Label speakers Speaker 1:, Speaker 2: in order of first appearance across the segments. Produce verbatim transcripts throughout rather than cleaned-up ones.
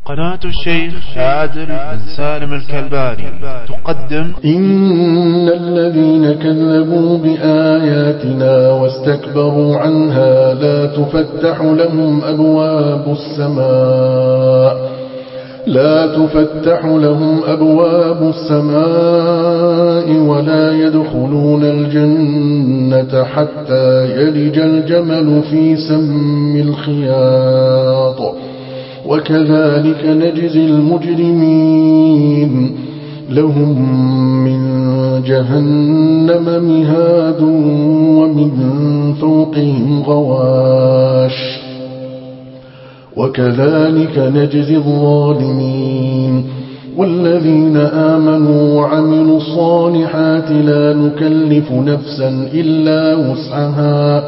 Speaker 1: قناة الشيخ عادل بن سالم الكلباني تقدم
Speaker 2: إن الذين كذبوا بآياتنا واستكبروا عنها لا تفتح لهم أبواب السماء لا تفتح لهم أبواب السماء ولا يدخلون الجنة حتى يلج الجمل في سم الخياط وكذلك نجزي المجرمين لهم من جهنم مهاد ومن فوقهم غواش وكذلك نجزي الظالمين والذين آمنوا وعملوا الصالحات لا نكلف نفسا إلا وسعها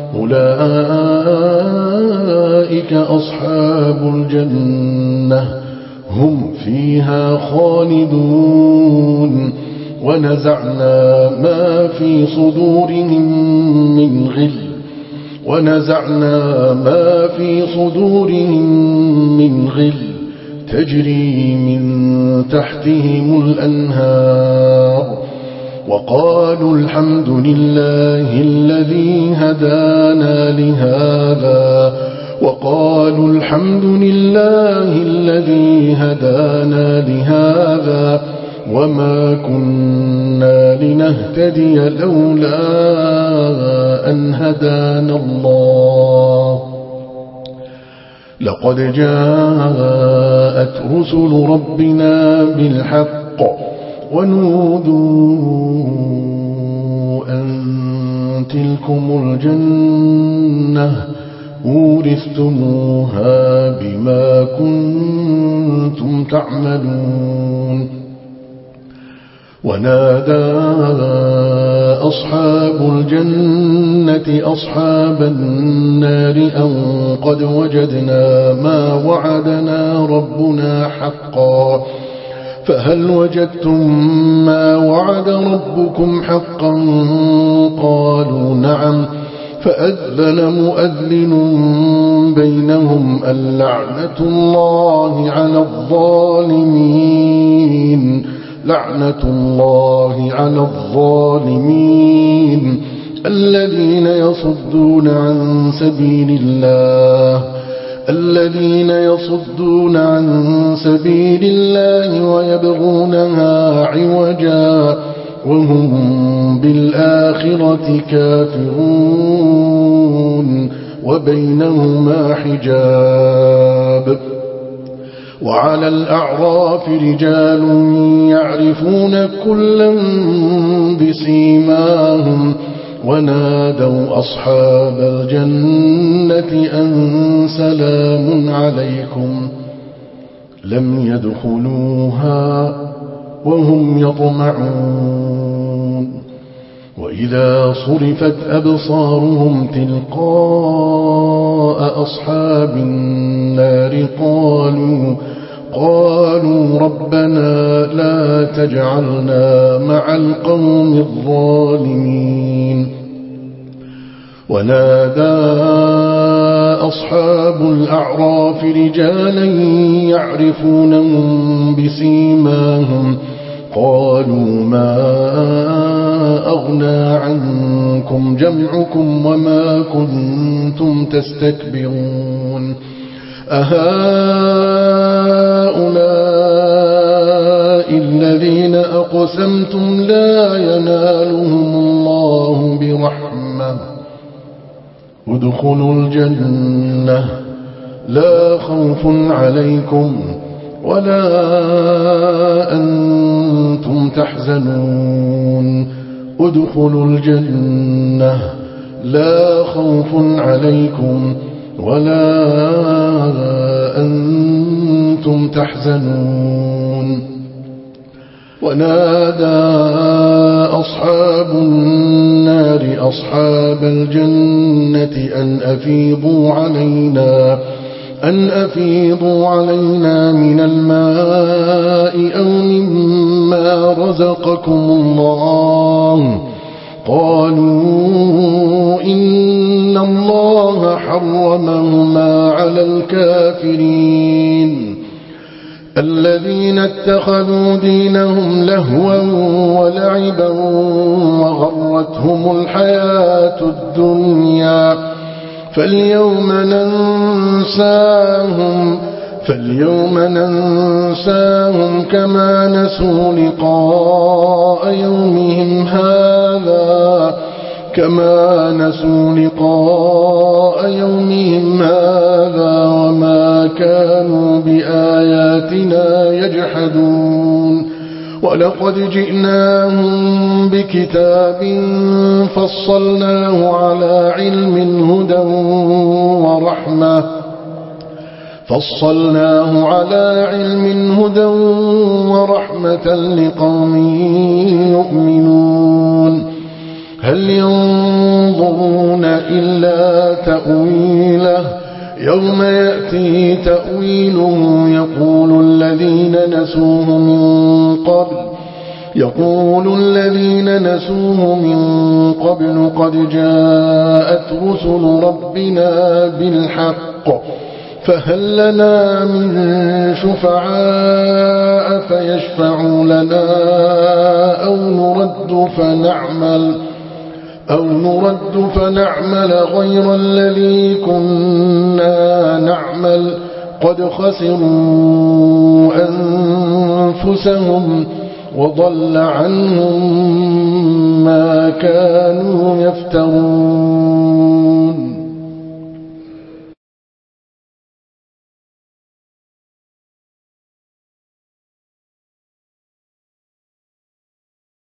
Speaker 2: أولئك أصحاب الجنة هم فيها خالدون ونزعنا ما في صدورهم من غل ونزعنا ما في صدورهم من غل تجري من تحتهم الأنهار وقالوا الحمد لله الذي هدانا لهذا وقالوا الحمد لله الذي هدانا لهذا وما كنا لنهتدي لولا أن هدانا الله لقد جاءت رسل ربنا بالحق ونودوا أن تلكم الجنة أورثتموها بما كنتم تعملون ونادى أصحاب الجنة أصحاب النار أن قد وجدنا ما وعدنا ربنا حقا فهل وجدتم ما وعد ربكم حقا قالوا نعم فأذن مؤذن بينهم اللعنة الله على الظالمين لعنة الله على الظالمين الذين يصدون عن سبيل الله الذين يصدون عن سبيل الله ويبغونها عوجا وهم بالآخرة كافرون وبينهما حجاب وعلى الأعراف رجال يعرفون كلا بسيماهم ونادوا أصحاب الجنة أن سلام عليكم لم يدخلوها وهم يطمعون وإذا صرفت أبصارهم تلقاء أصحاب النار قالوا قالوا ربنا لا تجعلنا مع القوم الظالمين ونادى أصحاب الأعراف رجالا يعرفونهم بسيماهم قالوا ما أغنى عنكم جمعكم وما كنتم تستكبرون أهؤلاء الذين أقسمتم لا ينالهم الله برحمة ادخلوا الجنة لا خوف عليكم ولا أنتم تحزنون ادخلوا الجنة لا خوف عليكم ولا أنتم تحزنون ونادى أصحاب النار أصحاب الجنة أن أفيضوا علينا أن أفيضوا علينا من الماء أو مما رزقكم الله قالوا إن الله حرمهما على الكافرين الذين اتخذوا دينهم لهوا ولعبا وغرتهم الحياة الدنيا فاليوم ننساهم فاليوم ننساهم كما نسوا لقاء يومهم هذا كما نسوا لقاء يومهم هذا وما كانوا بآياتنا يجحدون ولقد جئناهم بكتاب فصلناه على علم هدى ورحمة فصلناه على علم هدى ورحمة لقوم يؤمنون هل ينظرون إلا تأويله يوم يأتي تأويله يقول الذين نسوه من قبل يقول الذين نسوه من قبل قد جاءت رسل ربنا بالحق فهل لنا من شفعاء فيشفعوا لنا أو نرد فنعمل أو نرد فنعمل غير الذي كنا نعمل قد خسروا أنفسهم وضل عنهم ما كانوا يفترون